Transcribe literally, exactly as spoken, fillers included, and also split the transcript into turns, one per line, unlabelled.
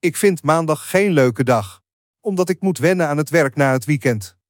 Ik vind maandag geen leuke dag, omdat ik moet wennen aan het werk na het weekend.